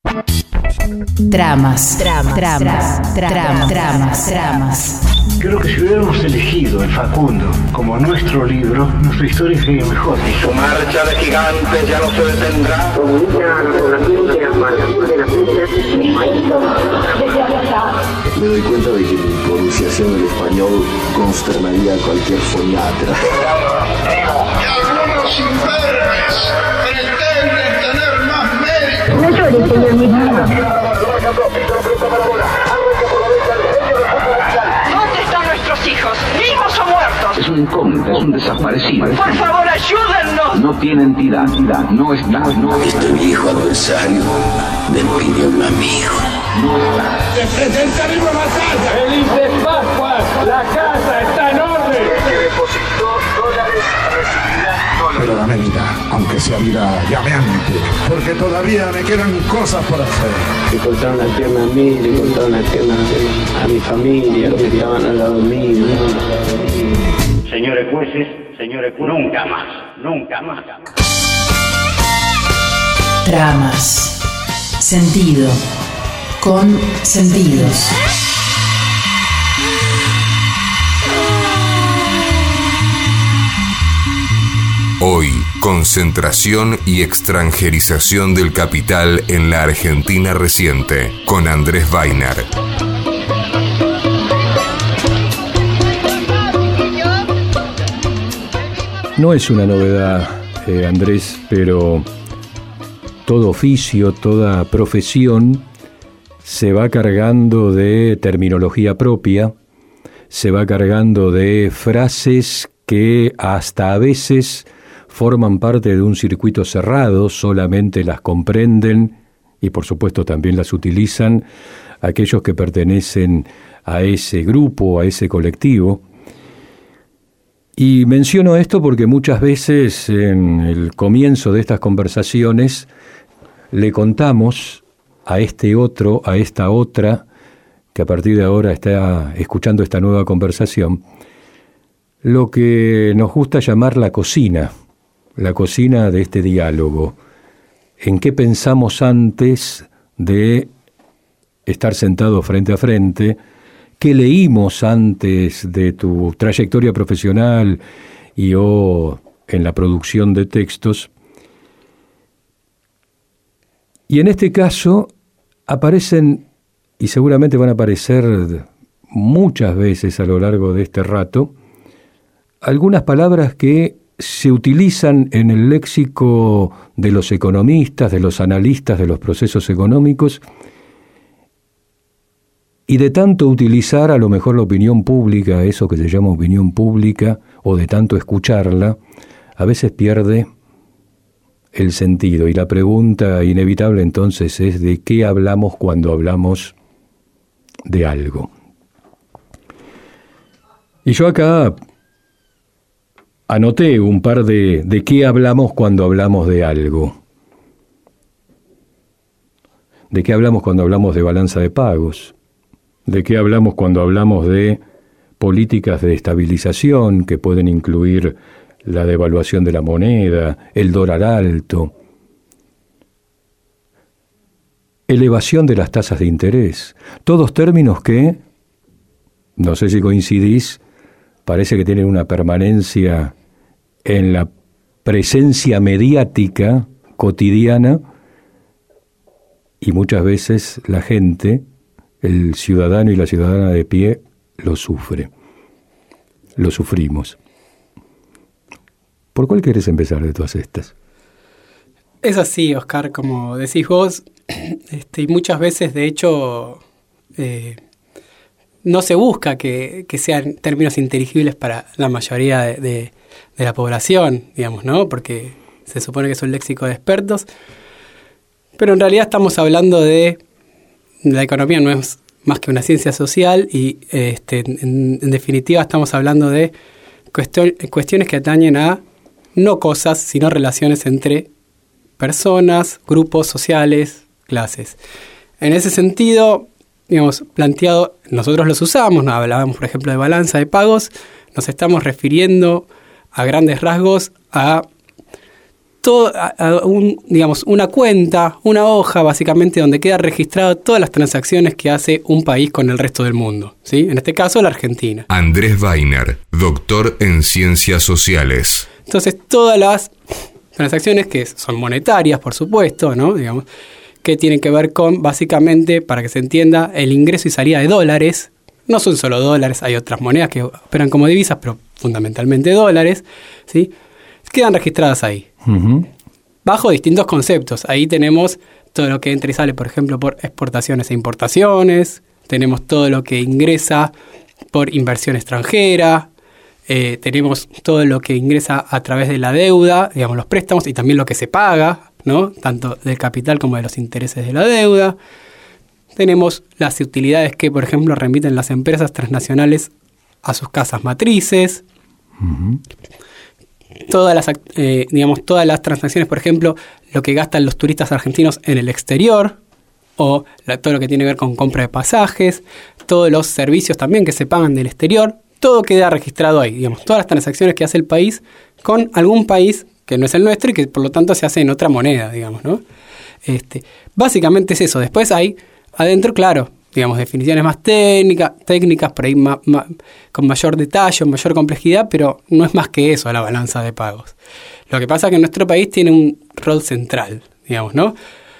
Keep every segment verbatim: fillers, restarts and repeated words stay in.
Tramas, tramas, tramas, tramas, tramas, tramas. Creo que si hubiéramos elegido el Facundo como nuestro libro, nuestra historia sería mejor. Y su marcha de gigantes ya no se detendrá. Me doy cuenta de que mi pronunciación del español consternaría a cualquier foniatra. Y algunos imberbes pretenden tener más mérito. No llores, señor ministro. ¿Dónde están nuestros hijos? ¿Vivos o muertos? Es un incógnito, es un desaparecido. Por favor, ayúdennos. No tiene entidad, no está, no está. Este viejo adversario me pidió un amigo. No está. ¡Se presenta viva batalla! ¡Feliz de Pascua! ¡La casa está en orden! Que depositó dólares recibirá dólares. Pero dame vida, aunque sea vida llameante, porque todavía me quedan cosas por hacer. Le cortaron la pierna a mí, le cortaron la pierna a mi familia, los que estaban al lado mío. Señores jueces, señores jueces, nunca más, nunca más. Tramas. Sentido. Con sentidos. Hoy, concentración y extranjerización del capital en la Argentina reciente, con Andrés Weiner. No es una novedad, eh, Andrés, pero todo oficio, toda profesión se va cargando de terminología propia, se va cargando de frases que hasta a veces forman parte de un circuito cerrado, solamente las comprenden y por supuesto también las utilizan aquellos que pertenecen a ese grupo, a ese colectivo. Y menciono esto porque muchas veces en el comienzo de estas conversaciones le contamos a este otro, a esta otra, que a partir de ahora está escuchando esta nueva conversación, lo que nos gusta llamar la cocina, la cocina de este diálogo. ¿En qué pensamos antes de estar sentados frente a frente? ¿Qué leímos antes de tu trayectoria profesional y o en la producción de textos? Y en este caso aparecen, y seguramente van a aparecer muchas veces a lo largo de este rato, algunas palabras que se utilizan en el léxico de los economistas, de los analistas de los procesos económicos, y de tanto utilizar a lo mejor la opinión pública, eso que se llama opinión pública, o de tanto escucharla, a veces pierde el sentido. Y la pregunta inevitable entonces es de qué hablamos cuando hablamos de algo. Y yo acá anoté un par de de qué hablamos cuando hablamos de algo. ¿De qué hablamos cuando hablamos de balanza de pagos? ¿De qué hablamos cuando hablamos de políticas de estabilización que pueden incluir la devaluación de la moneda, el dólar alto, elevación de las tasas de interés? Todos términos que, no sé si coincidís, parece que tienen una permanencia en la presencia mediática cotidiana y muchas veces la gente, el ciudadano y la ciudadana de pie, lo sufre, lo sufrimos. ¿Por cuál querés empezar de todas estas? Es así, Oscar, como decís vos, este, y muchas veces, de hecho, eh, no se busca que, que sean términos inteligibles para la mayoría de, de, de la población, digamos, ¿no? Porque se supone que es un léxico de expertos, pero en realidad estamos hablando de la economía, no es más que una ciencia social y este, en, en definitiva estamos hablando de cuestión, cuestiones que atañen a no cosas, sino relaciones entre personas, grupos sociales, clases. En ese sentido, digamos, planteado, nosotros los usamos, ¿no? Hablábamos, por ejemplo, de balanza de pagos, nos estamos refiriendo a grandes rasgos a todo, a, a un, digamos, una cuenta, una hoja básicamente donde queda registrado todas las transacciones que hace un país con el resto del mundo, ¿sí? En este caso la Argentina. Andrés Weiner, doctor en Ciencias Sociales. Entonces todas las transacciones que son monetarias, por supuesto, ¿no? Digamos, que tienen que ver con, básicamente, para que se entienda, el ingreso y salida de dólares. No son solo dólares, hay otras monedas que operan como divisas, pero fundamentalmente dólares, ¿sí? Quedan registradas ahí. Uh-huh. Bajo distintos conceptos. Ahí tenemos todo lo que entra y sale, por ejemplo, por exportaciones e importaciones. Tenemos todo lo que ingresa por inversión extranjera. Eh, tenemos todo lo que ingresa a través de la deuda, digamos, los préstamos, y también lo que se paga, ¿no? Tanto del capital como de los intereses de la deuda. Tenemos las utilidades que, por ejemplo, remiten las empresas transnacionales a sus casas matrices. Uh-huh. Todas las, eh, digamos, todas las transacciones, por ejemplo, lo que gastan los turistas argentinos en el exterior, o la, todo lo que tiene que ver con compra de pasajes, todos los servicios también que se pagan del exterior, todo queda registrado ahí, digamos, todas las transacciones que hace el país con algún país que no es el nuestro y que por lo tanto se hace en otra moneda, digamos, ¿no? Este, básicamente es eso. Después hay adentro, claro, digamos, definiciones más técnicas, técnicas por ahí ma, ma, con mayor detalle, mayor complejidad, pero no es más que eso la balanza de pagos. Lo que pasa es que nuestro país tiene un rol central, digamos, ¿no?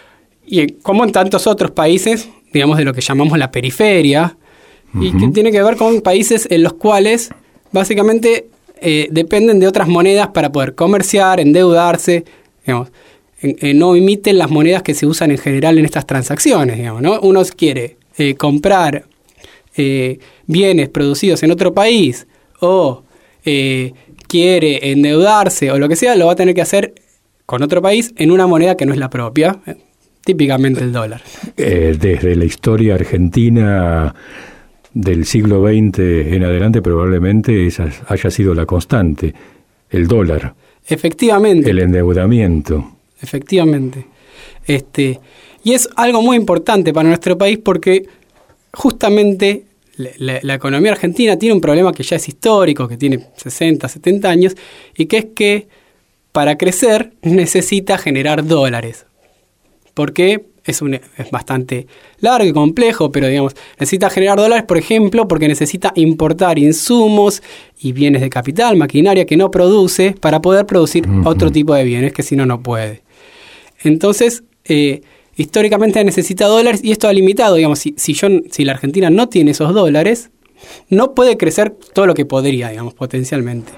Y como en tantos otros países, digamos, de lo que llamamos la periferia, uh-huh. y que tiene que ver con países en los cuales básicamente eh, dependen de otras monedas para poder comerciar, endeudarse, digamos, en, en, no imiten las monedas que se usan en general en estas transacciones, digamos, ¿no? Uno quiere Eh, comprar eh, bienes producidos en otro país o eh, quiere endeudarse o lo que sea, lo va a tener que hacer con otro país en una moneda que no es la propia, eh, típicamente el dólar. Eh, desde la historia argentina del siglo veinte en adelante probablemente esa haya sido la constante, el dólar. Efectivamente. El endeudamiento. Efectivamente. Este... Y es algo muy importante para nuestro país porque justamente la, la, la economía argentina tiene un problema que ya es histórico, que tiene sesenta, setenta años, y que es que para crecer necesita generar dólares. Porque es, un, es bastante largo y complejo, pero digamos, necesita generar dólares, por ejemplo, porque necesita importar insumos y bienes de capital, maquinaria que no produce, para poder producir uh-huh. otro tipo de bienes que si no, no puede. Entonces, eh, históricamente necesita dólares y esto ha limitado, digamos, si, si, yo, si la Argentina no tiene esos dólares, no puede crecer todo lo que podría, digamos, potencialmente.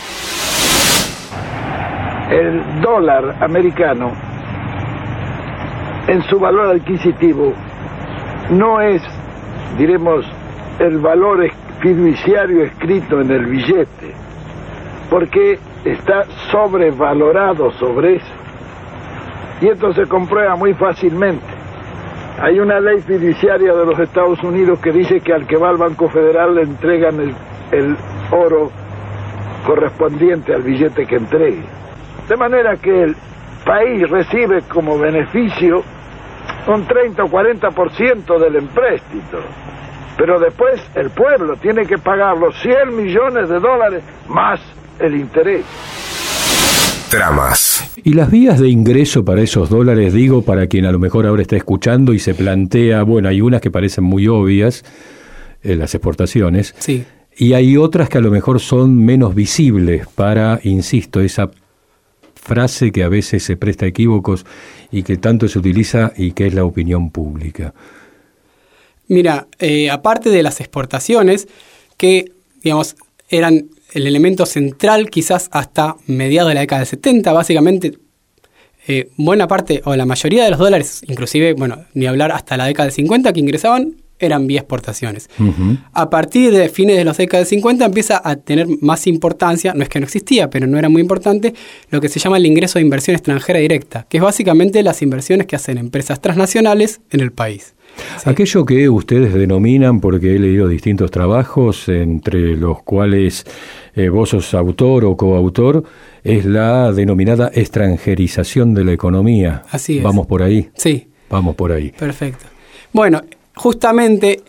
El dólar americano, en su valor adquisitivo, no es, diremos, el valor fiduciario escrito en el billete, porque está sobrevalorado sobre eso. Y esto se comprueba muy fácilmente. Hay una ley fiduciaria de los Estados Unidos que dice que al que va al Banco Federal le entregan el, el oro correspondiente al billete que entregue. De manera que el país recibe como beneficio un treinta o cuarenta por ciento del empréstito. Pero después el pueblo tiene que pagar los cien millones de dólares más el interés. Tramas. Y las vías de ingreso para esos dólares, digo, para quien a lo mejor ahora está escuchando y se plantea, bueno, hay unas que parecen muy obvias, eh, las exportaciones, sí. Y hay otras que a lo mejor son menos visibles para, insisto, esa frase que a veces se presta a equívocos y que tanto se utiliza y que es la opinión pública. Mira, eh, aparte de las exportaciones, que, digamos, eran el elemento central quizás hasta mediados de la década del setenta, básicamente eh, buena parte o la mayoría de los dólares, inclusive, bueno, ni hablar hasta la década del cincuenta que ingresaban, eran vía exportaciones. Uh-huh. A partir de fines de los décadas del cincuenta empieza a tener más importancia, no es que no existía, pero no era muy importante, lo que se llama el ingreso de inversión extranjera directa, que es básicamente las inversiones que hacen empresas transnacionales en el país. Sí. Aquello que ustedes denominan, porque he leído distintos trabajos, entre los cuales eh, vos sos autor o coautor, es la denominada extranjerización de la economía. Así es. ¿Vamos por ahí? Sí. Vamos por ahí. Perfecto. Bueno, justamente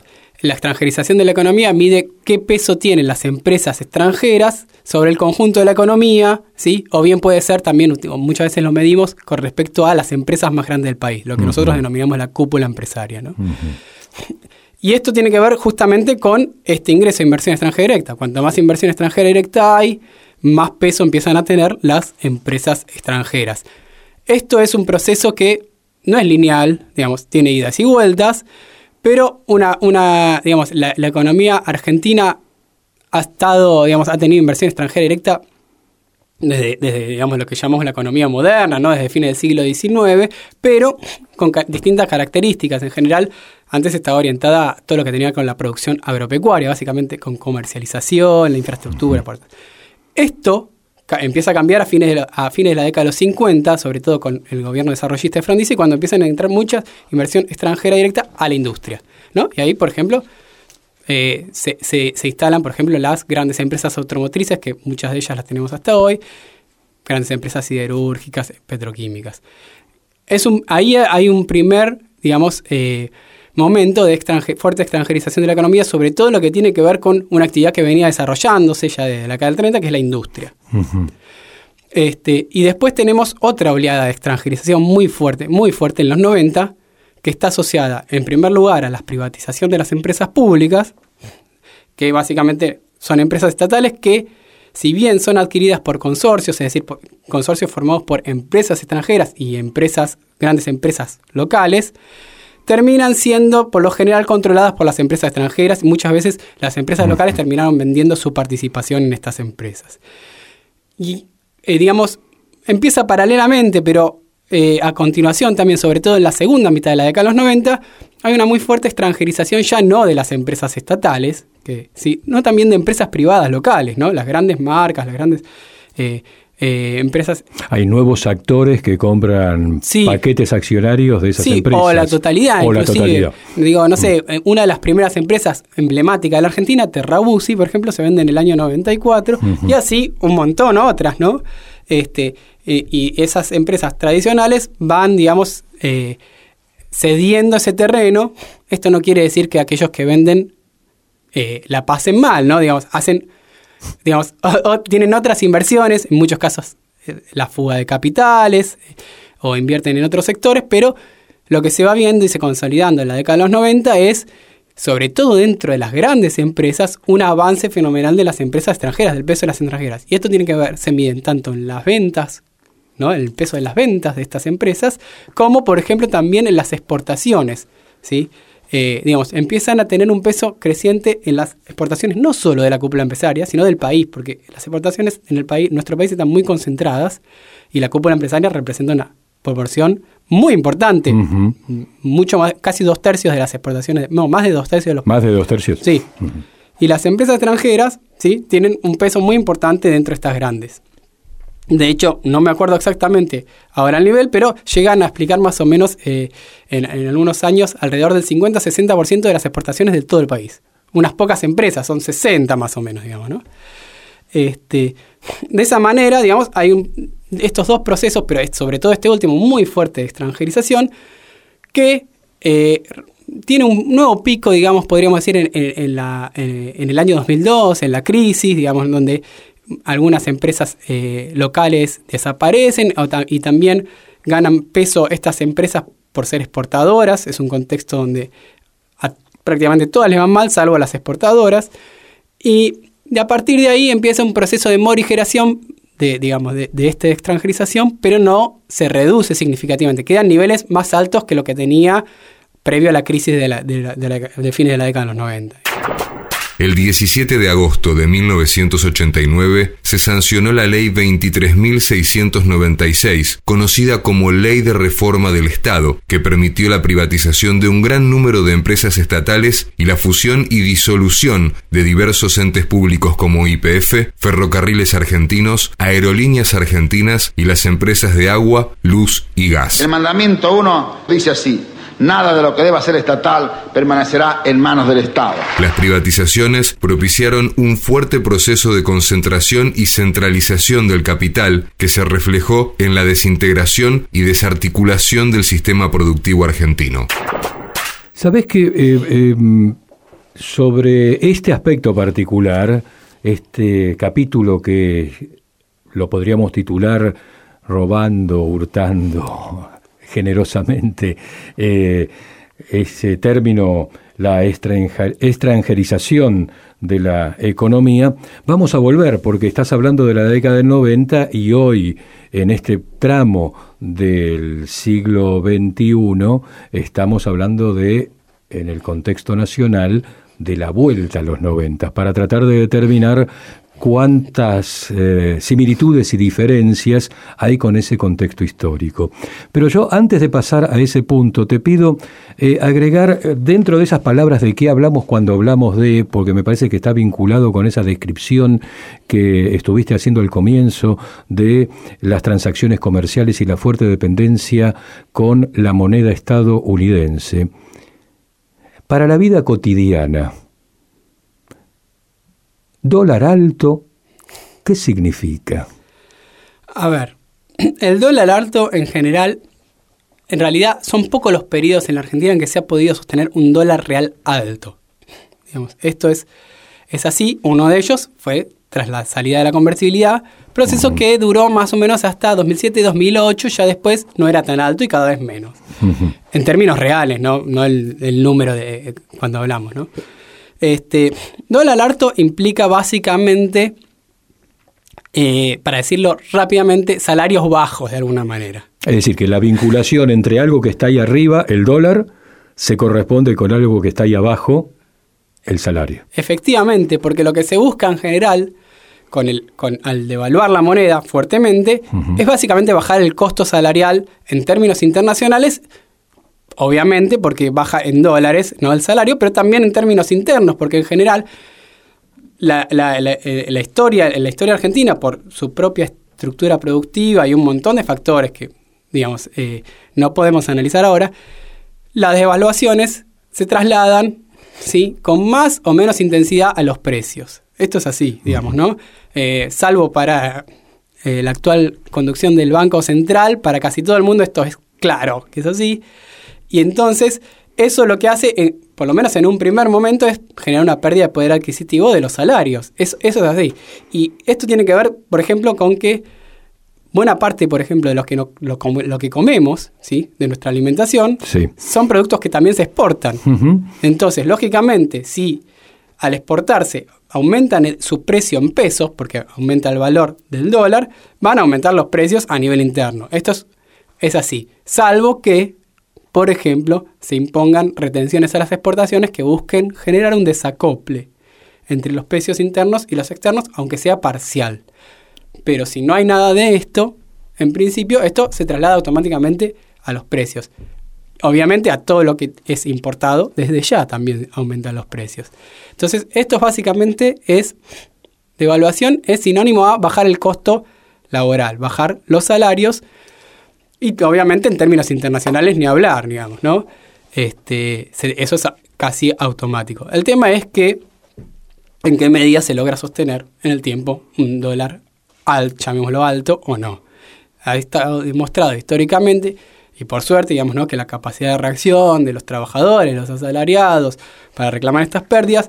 la extranjerización de la economía mide qué peso tienen las empresas extranjeras sobre el conjunto de la economía, ¿sí? O bien puede ser también, muchas veces lo medimos con respecto a las empresas más grandes del país, lo que uh-huh. nosotros denominamos la cúpula empresaria, ¿no? Uh-huh. Y esto tiene que ver justamente con este ingreso de inversión extranjera directa. Cuanto más inversión extranjera directa hay, más peso empiezan a tener las empresas extranjeras. Esto es un proceso que no es lineal, digamos, tiene idas y vueltas, pero una, una digamos, la, la economía argentina ha estado, digamos, ha tenido inversión extranjera directa desde, desde digamos, lo que llamamos la economía moderna, ¿no? Desde fines del siglo diecinueve, pero con ca- distintas características. En general, antes estaba orientada a todo lo que tenía con la producción agropecuaria, básicamente con comercialización, la infraestructura. Uh-huh. Esto ca- empieza a cambiar a fines, de la, a fines de la década de los cincuenta, sobre todo con el gobierno desarrollista de Frondizi, cuando empiezan a entrar mucha inversión extranjera directa a la industria, ¿no? Y ahí, por ejemplo, eh, se, se, se instalan, por ejemplo, las grandes empresas automotrices, que muchas de ellas las tenemos hasta hoy, grandes empresas siderúrgicas, petroquímicas. Es un, ahí hay un primer, digamos, eh, momento de extranje, fuerte extranjerización de la economía, sobre todo lo que tiene que ver con una actividad que venía desarrollándose ya desde la década del treinta, que es la industria. Uh-huh. Este, y después tenemos otra oleada de extranjerización muy fuerte, muy fuerte en los noventa, que está asociada, en primer lugar, a la privatización de las empresas públicas, que básicamente son empresas estatales que, si bien son adquiridas por consorcios, es decir, por consorcios formados por empresas extranjeras y empresas, grandes empresas locales, terminan siendo, por lo general, controladas por las empresas extranjeras, y muchas veces las empresas locales terminaron vendiendo su participación en estas empresas. Y, eh, digamos, empieza paralelamente, pero eh, a continuación también, sobre todo en la segunda mitad de la década de los noventa, hay una muy fuerte extranjerización ya no de las empresas estatales, que sí, no también de empresas privadas locales, ¿no? Las grandes marcas, las grandes eh, eh, empresas. Hay nuevos actores que compran sí. paquetes accionarios de esas sí, empresas. O la totalidad, o la totalidad. Digo, no sé, mm. una de las primeras empresas emblemáticas de la Argentina, Terrabusi, por ejemplo, se vende en el año noventa y cuatro, uh-huh. y así un montón otras, ¿no? Este, y, y esas empresas tradicionales van, digamos, eh, cediendo ese terreno. Esto no quiere decir que aquellos que venden eh, la pasen mal, ¿no? Digamos, hacen, digamos, o, o tienen otras inversiones, en muchos casos eh, la fuga de capitales, eh, o invierten en otros sectores, pero lo que se va viendo y se consolidando en la década de los noventa es, sobre todo dentro de las grandes empresas, un avance fenomenal de las empresas extranjeras, del peso de las extranjeras. Y esto tiene que ver, se miden tanto en las ventas, ¿no? El peso de las ventas de estas empresas, como por ejemplo también en las exportaciones, ¿sí? Eh, digamos, empiezan a tener un peso creciente en las exportaciones, no solo de la cúpula empresaria, sino del país, porque las exportaciones en el país, nuestro país están muy concentradas y la cúpula empresaria representa una proporción muy importante, uh-huh. mucho más, casi dos tercios de las exportaciones, no, más de dos tercios de los... Más de dos tercios. Sí, uh-huh. Y las empresas extranjeras, ¿sí? Tienen un peso muy importante dentro de estas grandes. De hecho, no me acuerdo exactamente ahora el nivel, pero llegan a explicar más o menos eh, en, en algunos años alrededor del cincuenta a sesenta por ciento de las exportaciones de todo el país. Unas pocas empresas, son sesenta más o menos, digamos, ¿no? Este, de esa manera, digamos, hay un, estos dos procesos, pero sobre todo este último muy fuerte de extranjerización, que eh, tiene un nuevo pico, digamos, podríamos decir, en, en, en, la, en, en el año dos mil dos, en la crisis, digamos, donde algunas empresas eh, locales desaparecen o ta- y también ganan peso estas empresas por ser exportadoras. Es un contexto donde a, prácticamente todas les van mal, salvo a las exportadoras. Y de a partir de ahí empieza un proceso de morigeración de, digamos, de, de esta extranjerización, pero no se reduce significativamente. Quedan niveles más altos que lo que tenía previo a la crisis de, la, de, la, de, la, de fines de la década de los noventa. El diecisiete de agosto de mil novecientos ochenta y nueve se sancionó la Ley veintitrés mil seiscientos noventa y seis, conocida como Ley de Reforma del Estado, que permitió la privatización de un gran número de empresas estatales y la fusión y disolución de diversos entes públicos como Y P F, Ferrocarriles Argentinos, Aerolíneas Argentinas y las empresas de agua, luz y gas. El mandamiento uno dice así: nada de lo que deba ser estatal permanecerá en manos del Estado. Las privatizaciones propiciaron un fuerte proceso de concentración y centralización del capital que se reflejó en la desintegración y desarticulación del sistema productivo argentino. ¿Sabés que eh, eh, sobre este aspecto particular, este capítulo que lo podríamos titular robando, hurtando generosamente, eh, ese término, la extranger- extranjerización de la economía, vamos a volver porque estás hablando de la década del noventa y hoy, en este tramo del siglo veintiuno, estamos hablando de, en el contexto nacional, de la vuelta a los noventa, para tratar de determinar cuántas eh, similitudes y diferencias hay con ese contexto histórico. Pero yo, antes de pasar a ese punto, te pido eh, agregar eh, dentro de esas palabras de qué hablamos cuando hablamos de, porque me parece que está vinculado con esa descripción que estuviste haciendo al comienzo de las transacciones comerciales y la fuerte dependencia con la moneda estadounidense. Para la vida cotidiana, dólar alto, ¿qué significa? A ver, el dólar alto en general, en realidad son pocos los periodos en la Argentina en que se ha podido sostener un dólar real alto. Digamos, esto es, es así, uno de ellos fue tras la salida de la convertibilidad, proceso uh-huh. que duró más o menos hasta dos mil siete dos mil ocho, ya después no era tan alto y cada vez menos. Uh-huh. En términos reales, no, no el, el número de cuando hablamos, ¿no? Este, dólar alto implica básicamente, eh, para decirlo rápidamente, salarios bajos de alguna manera. Es decir, que la vinculación entre algo que está ahí arriba, el dólar, se corresponde con algo que está ahí abajo, el salario. Efectivamente, porque lo que se busca en general, con el, con, al devaluar la moneda fuertemente, uh-huh. es básicamente bajar el costo salarial en términos internacionales. Obviamente porque baja en dólares, no el salario, pero también en términos internos, porque en general la, la, la, la, historia, la historia argentina, por su propia estructura productiva y un montón de factores que, digamos, eh, no podemos analizar ahora, las devaluaciones se trasladan, ¿sí?, con más o menos intensidad a los precios. Esto es así, digamos, ¿no? Eh, salvo para eh, la actual conducción del Banco Central, para casi todo el mundo esto es claro que es así. Y entonces, eso lo que hace, en, por lo menos en un primer momento, es generar una pérdida de poder adquisitivo de los salarios. Eso, eso es así. Y esto tiene que ver, por ejemplo, con que buena parte, por ejemplo, de los que no, lo, lo que comemos, ¿sí?, de nuestra alimentación, sí, son productos que también se exportan. Uh-huh. Entonces, lógicamente, si al exportarse aumentan el, su precio en pesos, porque aumenta el valor del dólar, van a aumentar los precios a nivel interno. Esto es, es así. Salvo que, por ejemplo, se impongan retenciones a las exportaciones que busquen generar un desacople entre los precios internos y los externos, aunque sea parcial. Pero si no hay nada de esto, en principio esto se traslada automáticamente a los precios. Obviamente a todo lo que es importado, desde ya también aumentan los precios. Entonces, esto básicamente es, devaluación es sinónimo a bajar el costo laboral, bajar los salarios. Y obviamente en términos internacionales ni hablar, digamos, ¿no? Este, se, eso es casi automático. El tema es que en qué medida se logra sostener en el tiempo un dólar alto, llamémoslo alto, o no. Ha estado demostrado históricamente, y por suerte, digamos, ¿no?, que la capacidad de reacción de los trabajadores, los asalariados, para reclamar estas pérdidas,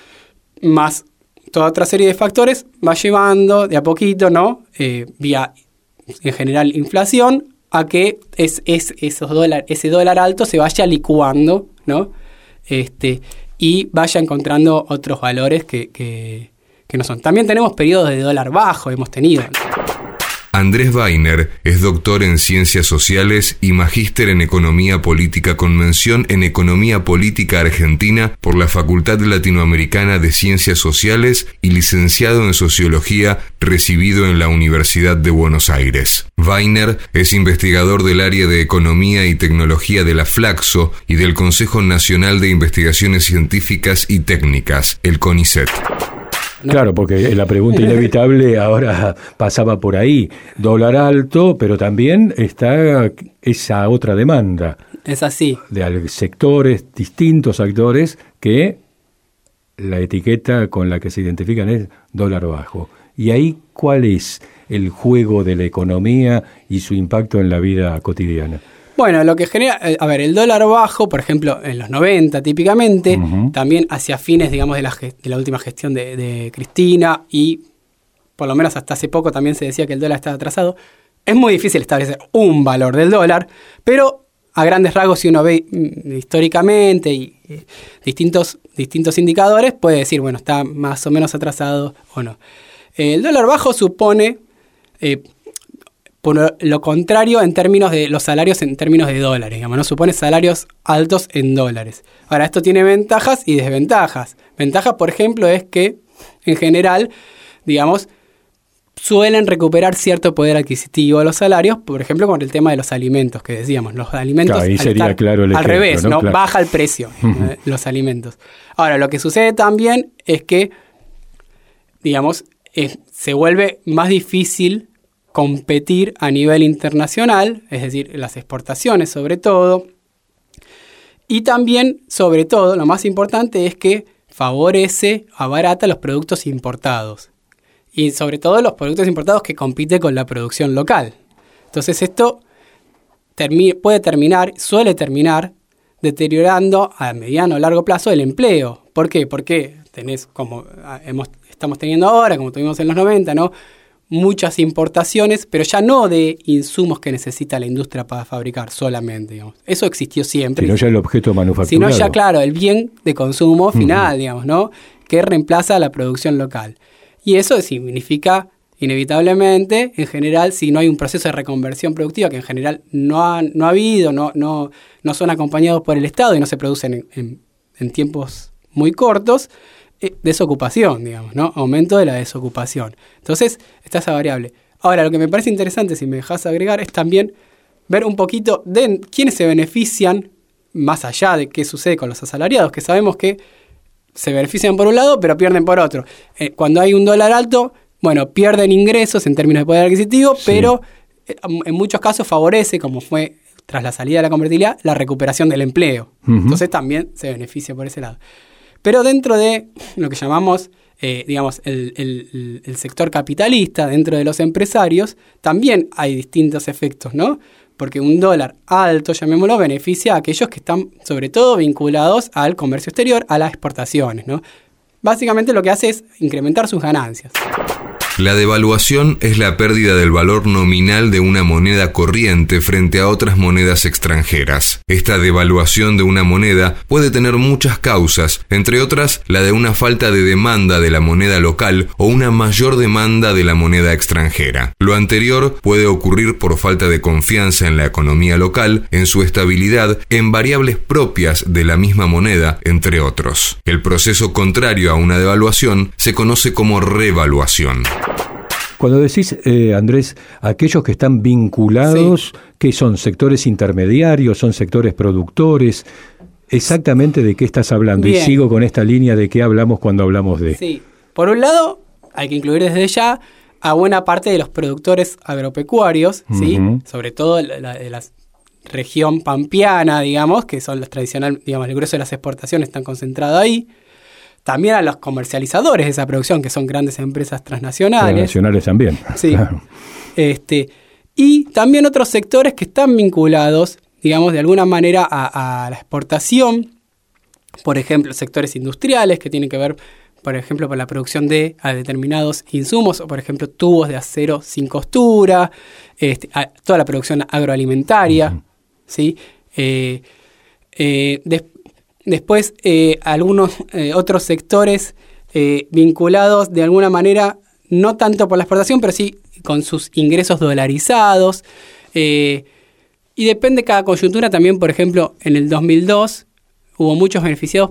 más toda otra serie de factores, va llevando de a poquito, ¿no?, eh, vía, en general, inflación, a que es, es, esos dólar, ese dólar alto se vaya licuando, ¿no? Este, y vaya encontrando otros valores que, que, que no son. También tenemos periodos de dólar bajo, hemos tenido. Andrés Weiner es doctor en Ciencias Sociales y magíster en Economía Política con mención en Economía Política Argentina por la Facultad Latinoamericana de Ciencias Sociales y licenciado en Sociología, recibido en la Universidad de Buenos Aires. Weiner es investigador del área de Economía y Tecnología de la Flaxo y del Consejo Nacional de Investigaciones Científicas y Técnicas, el CONICET. Claro, porque la pregunta inevitable ahora pasaba por ahí. Dólar alto, pero también está esa otra demanda. Es así. De sectores, distintos actores, que la etiqueta con la que se identifican es dólar bajo. ¿Y ahí cuál es el juego de la economía y su impacto en la vida cotidiana? Bueno, lo que genera, a ver, el dólar bajo, por ejemplo, en los noventa típicamente, uh-huh. también hacia fines, digamos, de la, de la última gestión de, de Cristina, y por lo menos hasta hace poco también se decía que el dólar estaba atrasado. Es muy difícil establecer un valor del dólar, pero a grandes rasgos, si uno ve históricamente y eh, distintos, distintos indicadores, puede decir, bueno, está más o menos atrasado o no. Eh, el dólar bajo supone, eh, por lo contrario, en términos de los salarios en términos de dólares, digamos, ¿no? Supone salarios altos en dólares. Ahora, esto tiene ventajas y desventajas. Ventaja, por ejemplo, es que, en general, digamos, suelen recuperar cierto poder adquisitivo de los salarios, por ejemplo, con el tema de los alimentos, que decíamos, los alimentos claro, ahí sería al, claro el al ejemplo, revés, ¿no? ¿no? Claro. Baja el precio uh-huh. eh, los alimentos. Ahora, lo que sucede también es que, digamos, eh, se vuelve más difícil competir a nivel internacional, es decir, las exportaciones sobre todo, y también, sobre todo, lo más importante es que favorece, abarata los productos importados. Y sobre todo los productos importados que compiten con la producción local. Entonces esto termi- puede terminar, suele terminar, deteriorando a mediano o largo plazo el empleo. ¿Por qué? Porque tenés, como hemos, estamos teniendo ahora, como tuvimos en los noventa, ¿no? Muchas importaciones, pero ya no de insumos que necesita la industria para fabricar solamente, digamos. Eso existió siempre. Sino ya el objeto manufacturado. Sino ya, claro, el bien de consumo final, uh-huh. digamos, ¿no? Que reemplaza la producción local. Y eso significa, inevitablemente, en general, si no hay un proceso de reconversión productiva, que en general no ha, no ha habido, no, no, no son acompañados por el Estado y no se producen en, en, en tiempos muy cortos, eh, desocupación, digamos, ¿no? Aumento de la desocupación. Entonces, está esa variable. Ahora, lo que me parece interesante, si me dejas agregar, es también ver un poquito de quiénes se benefician, más allá de qué sucede con los asalariados, que sabemos que se benefician por un lado, pero pierden por otro. Eh, cuando hay un dólar alto, bueno, pierden ingresos en términos de poder adquisitivo, sí. pero eh, en muchos casos favorece, como fue tras la salida de la convertibilidad, la recuperación del empleo. Uh-huh. Entonces también se beneficia por ese lado. Pero dentro de lo que llamamos, eh, digamos, el, el, el sector capitalista, dentro de los empresarios, también hay distintos efectos, ¿no? Porque un dólar alto, llamémoslo, beneficia a aquellos que están sobre todo vinculados al comercio exterior, a las exportaciones, ¿no? Básicamente lo que hace es incrementar sus ganancias. La devaluación es la pérdida del valor nominal de una moneda corriente frente a otras monedas extranjeras. Esta devaluación de una moneda puede tener muchas causas, entre otras la de una falta de demanda de la moneda local o una mayor demanda de la moneda extranjera. Lo anterior puede ocurrir por falta de confianza en la economía local, en su estabilidad, en variables propias de la misma moneda, entre otros. El proceso contrario a una devaluación se conoce como revaluación. Cuando decís, eh, Andrés, aquellos que están vinculados, sí. ¿qué son? ¿Sectores intermediarios? ¿Son sectores productores? ¿Exactamente de qué estás hablando? Bien. Y sigo con esta línea de qué hablamos cuando hablamos de... Sí, por un lado, hay que incluir desde ya a buena parte de los productores agropecuarios, uh-huh. ¿sí? Sobre todo de la, la región pampeana, digamos, que son los tradicionales, digamos, el grueso de las exportaciones están concentrados ahí. También a los comercializadores de esa producción, que son grandes empresas transnacionales. Transnacionales también. Sí. Claro. Este, y también otros sectores que están vinculados, digamos, de alguna manera a, a la exportación. Por ejemplo, sectores industriales que tienen que ver, por ejemplo, con la producción de a determinados insumos, o por ejemplo, tubos de acero sin costura, este, a, toda la producción agroalimentaria, uh-huh. ¿sí? Eh, eh, después, Después, eh, algunos eh, otros sectores eh, vinculados de alguna manera, no tanto por la exportación, pero sí con sus ingresos dolarizados. Eh, y depende de cada coyuntura también, por ejemplo, en el dos mil dos hubo muchos beneficiados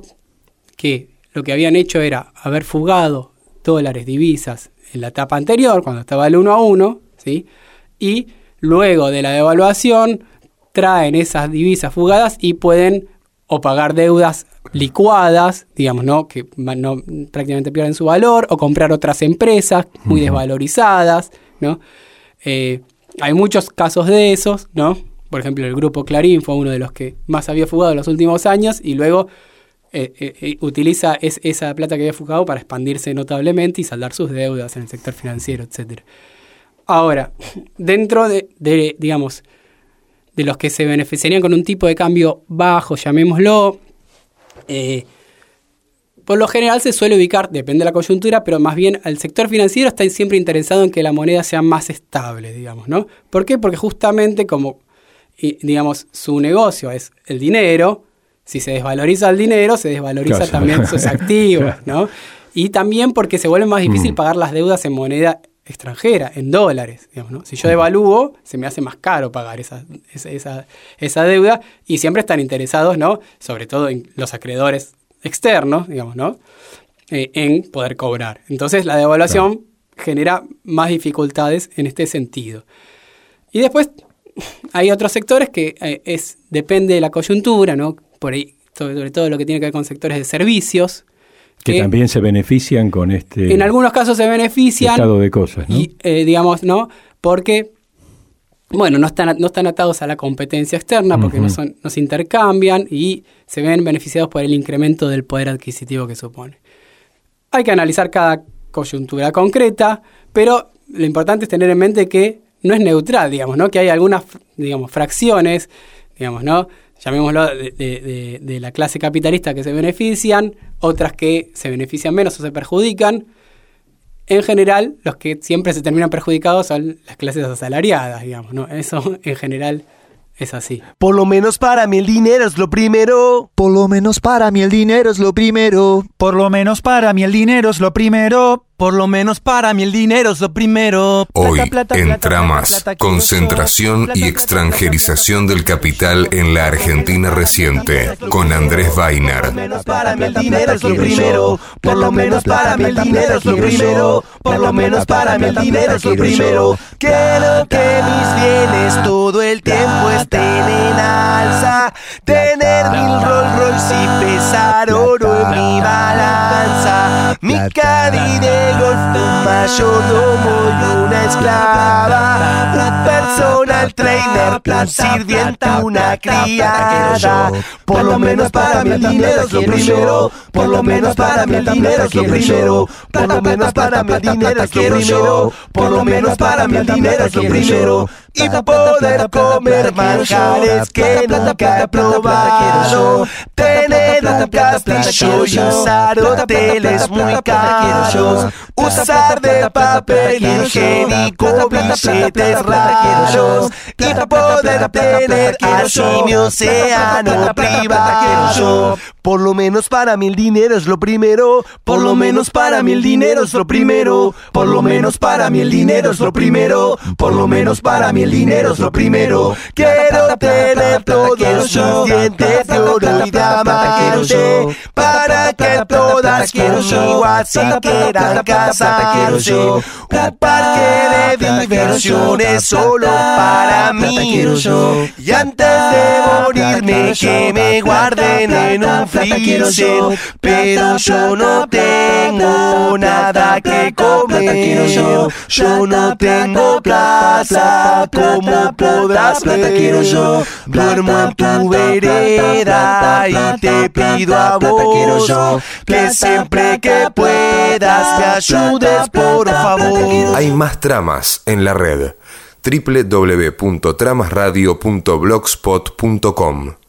que lo que habían hecho era haber fugado dólares, divisas en la etapa anterior, cuando estaba el uno a uno, ¿sí? Y luego de la devaluación traen esas divisas fugadas y pueden o pagar deudas licuadas, digamos, ¿no? Que no, prácticamente pierden su valor, o comprar otras empresas muy uh-huh. desvalorizadas, ¿no? Eh, hay muchos casos de esos, ¿no? Por ejemplo, el grupo Clarín fue uno de los que más había fugado en los últimos años y luego eh, eh, utiliza es, esa plata que había fugado para expandirse notablemente y saldar sus deudas en el sector financiero, etcétera. Ahora, dentro de, de digamos, de los que se beneficiarían con un tipo de cambio bajo, llamémoslo, eh, por lo general se suele ubicar, depende de la coyuntura, pero más bien el sector financiero está siempre interesado en que la moneda sea más estable, digamos, ¿no? ¿Por qué? Porque justamente como, digamos, su negocio es el dinero, si se desvaloriza el dinero, se desvaloriza claro, también sus activos, ¿no? Y también porque se vuelve más difícil mm. pagar las deudas en moneda extranjera, en dólares, digamos, ¿no? Si yo devalúo, se me hace más caro pagar esa, esa, esa, esa deuda, y siempre están interesados, ¿no? Sobre todo en los acreedores externos, digamos, ¿no? Eh, en poder cobrar. Entonces la devaluación claro. genera más dificultades en este sentido. Y después hay otros sectores que eh, es depende de la coyuntura, ¿no? Por ahí, sobre todo lo que tiene que ver con sectores de servicios. Que, que también se benefician con este... En algunos casos se benefician. Estado de cosas, ¿no? Y, eh, digamos, ¿no? Porque, bueno, no están, no están atados a la competencia externa, porque uh-huh. no, son, no se intercambian y se ven beneficiados por el incremento del poder adquisitivo que supone. Hay que analizar cada coyuntura concreta, pero lo importante es tener en mente que no es neutral, digamos, ¿no? Que hay algunas, digamos, fracciones, digamos, ¿no? Llamémoslo de, de, de, de la clase capitalista que se benefician, otras que se benefician menos o se perjudican. En general, los que siempre se terminan perjudicados son las clases asalariadas, digamos, ¿no? Eso en general es así. Por lo menos para mí el dinero es lo primero. Por lo menos para mí el dinero es lo primero. Por lo menos para mí el dinero es lo primero. Por lo menos para mí el dinero es lo primero. Hoy, en Tramas, concentración y extranjerización del capital en la Argentina reciente, con Andrés Weiner. Por lo menos para mí el dinero es lo primero. Por lo menos para mí el dinero es lo primero. Por lo menos para mí el dinero es lo primero. Quiero que mis bienes todo el tiempo estén en alza. Tener mil Rolls Royce y pesar oro en mi balanza. Mi Caddy de golf, un mayordomo y una esclava, un personal trainer, un sirviente, una criada. Por lo menos para mí el dinero es lo primero. Por lo menos para mí el dinero es lo primero. Por lo menos para mí el dinero es lo primero. Por lo menos para mí el dinero es lo primero. Y poder comer manjares que nunca he probado. Tener un castillo y usar hoteles muy caros. Usar de papel higiénico billetes raros. Y poder tener así mi océano privado. Por lo menos para mí el dinero es lo primero. Por lo menos para mí el dinero es lo primero. Por lo menos para mí el dinero es lo primero. Por lo menos para mí el dinero es lo primero. Quiero tener todos los dientes de oro y diamante para que todas conmigo así quieran casarse. Un parque de diversiones solo para mí. Y antes de morirme que me guarden en un freezer. Pero yo no tengo nada que comer. Yo no tengo plaza. ¿Cómo podrás ver? Duermo en tu vereda y te pido a vos que siempre que puedas me ayudes, por favor. Hay más tramas en la red. doble u doble u doble u punto tramas radio punto blogspot punto com